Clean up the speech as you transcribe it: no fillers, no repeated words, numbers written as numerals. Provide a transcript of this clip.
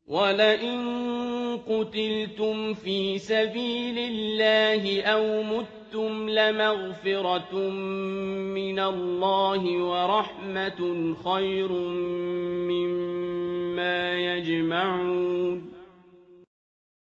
وَلَئِن قُتِلْتُمْ فِي سَبِيلِ اللَّهِ أَوْ مُتُّمْ لَمَغْفِرَةٌ مِّنَ اللَّهِ وَرَحْمَةٌ خَيْرٌ مِّمَّا يَجْمَعُونَ